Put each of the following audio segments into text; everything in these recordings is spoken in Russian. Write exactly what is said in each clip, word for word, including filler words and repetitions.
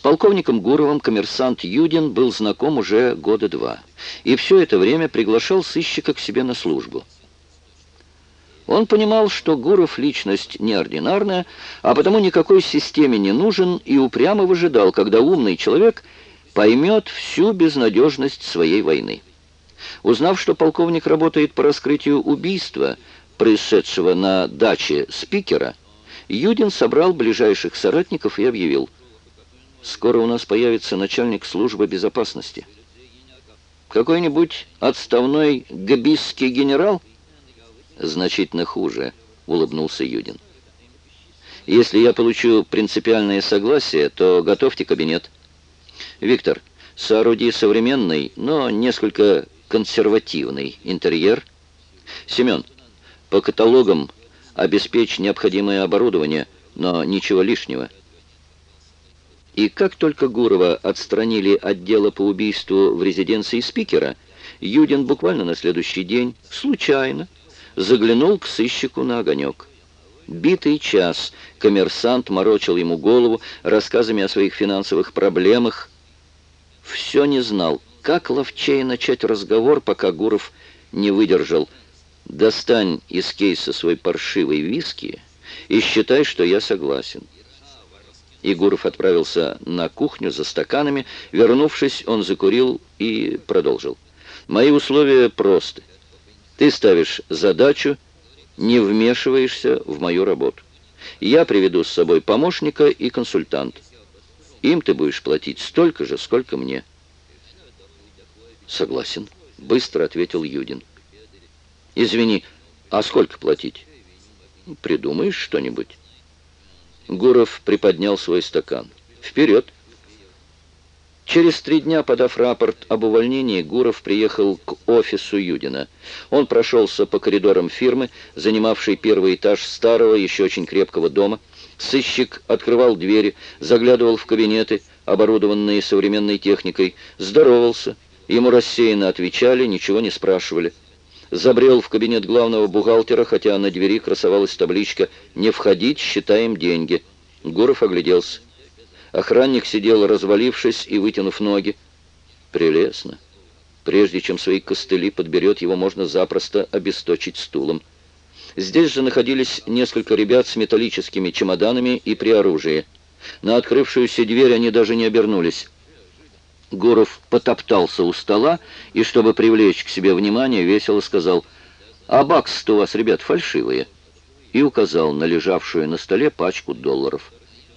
полковником Гуровым коммерсант Юдин был знаком уже года два, и все это время приглашал сыщика к себе на службу. Он понимал, что Гуров личность неординарная, а потому никакой системе не нужен, и упрямо выжидал, когда умный человек поймет всю безнадежность своей войны. Узнав, что полковник работает по раскрытию убийства, происшедшего на даче спикера, Юдин собрал ближайших соратников и объявил: «Скоро у нас появится начальник службы безопасности. Какой-нибудь отставной габисский генерал?» «Значительно хуже», — улыбнулся Юдин. «Если я получу принципиальное согласие, то готовьте кабинет. Виктор, сооруди современный, но несколько консервативный интерьер. Семен, по каталогам обеспечь необходимое оборудование, но ничего лишнего». И как только Гурова отстранили от дела по убийству в резиденции спикера, Юдин буквально на следующий день, случайно, заглянул к сыщику на огонек. Битый час коммерсант морочил ему голову рассказами о своих финансовых проблемах. Все не знал, как ловчее начать разговор, пока Гуров не выдержал: «Достань из кейса свой паршивый виски и считай, что я согласен». И Гуров отправился на кухню за стаканами. Вернувшись, он закурил и продолжил: «Мои условия просты. Ты ставишь задачу, не вмешиваешься в мою работу. Я приведу с собой помощника и консультанта. Им ты будешь платить столько же, сколько мне». «Согласен», — быстро ответил Юдин. «Извини, а сколько платить?» «Придумаешь что-нибудь?» Гуров приподнял свой стакан. «Вперед!» Через три дня, подав рапорт об увольнении, Гуров приехал к офису Юдина. Он прошелся по коридорам фирмы, занимавшей первый этаж старого, еще очень крепкого дома. Сыщик открывал двери, заглядывал в кабинеты, оборудованные современной техникой, здоровался. Ему рассеянно отвечали, ничего не спрашивали. Забрел в кабинет главного бухгалтера, хотя на двери красовалась табличка «Не входить, считаем деньги». Гуров огляделся. Охранник сидел, развалившись и вытянув ноги. Прелестно. Прежде чем свои костыли подберет, его можно запросто обесточить стулом. Здесь же находились несколько ребят с металлическими чемоданами и при оружии. На открывшуюся дверь они даже не обернулись. Гуров потоптался у стола и, чтобы привлечь к себе внимание, весело сказал: «А баксы-то у вас, ребят, фальшивые», и указал на лежавшую на столе пачку долларов.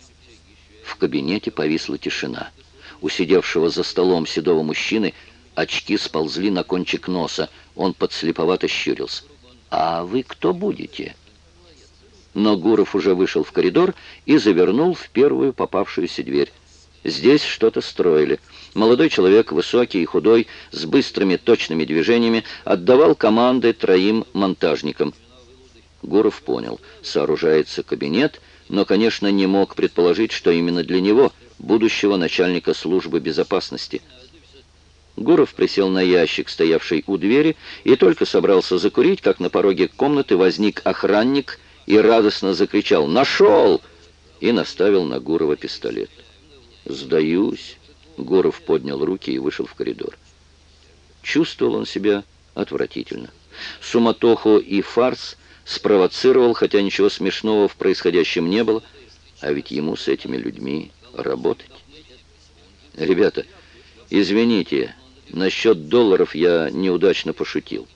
В кабинете повисла тишина. У сидевшего за столом седого мужчины очки сползли на кончик носа. Он подслеповато щурился. «А вы кто будете?» Но Гуров уже вышел в коридор и завернул в первую попавшуюся дверь. Здесь что-то строили. Молодой человек, высокий и худой, с быстрыми точными движениями, отдавал команды троим монтажникам. Гуров понял, сооружается кабинет, но, конечно, не мог предположить, что именно для него, будущего начальника службы безопасности. Гуров присел на ящик, стоявший у двери, и только собрался закурить, как на пороге комнаты возник охранник и радостно закричал: «Нашел!» и наставил на Гурова пистолет. «Сдаюсь». Гуров поднял руки и вышел в коридор. Чувствовал он себя отвратительно. Суматоху и фарс спровоцировал, хотя ничего смешного в происходящем не было, а ведь ему с этими людьми работать. «Ребята, извините, насчет долларов я неудачно пошутил».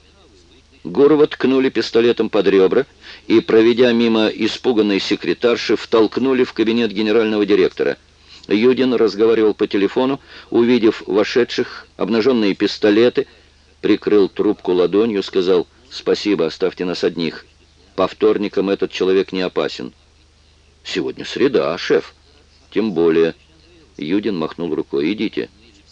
Гурова ткнули пистолетом под ребра и, проведя мимо испуганной секретарши, втолкнули в кабинет генерального директора. Юдин разговаривал по телефону, увидев вошедших, обнаженные пистолеты, прикрыл трубку ладонью, сказал: «Спасибо, оставьте нас одних. По вторникам этот человек не опасен». «Сегодня среда, шеф». «Тем более». Юдин махнул рукой. «Идите».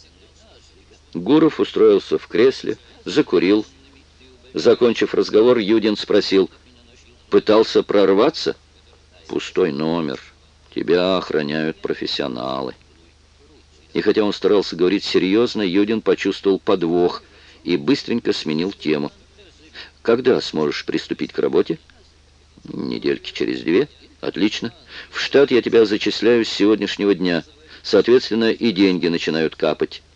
Гуров устроился в кресле, закурил. Закончив разговор, Юдин спросил: «Пытался прорваться?» «Пустой номер. Тебя охраняют профессионалы». И хотя он старался говорить серьезно, Юдин почувствовал подвох и быстренько сменил тему. «Когда сможешь приступить к работе?» «Недельки через две». «Отлично. В штат я тебя зачисляю с сегодняшнего дня. Соответственно, и деньги начинают капать.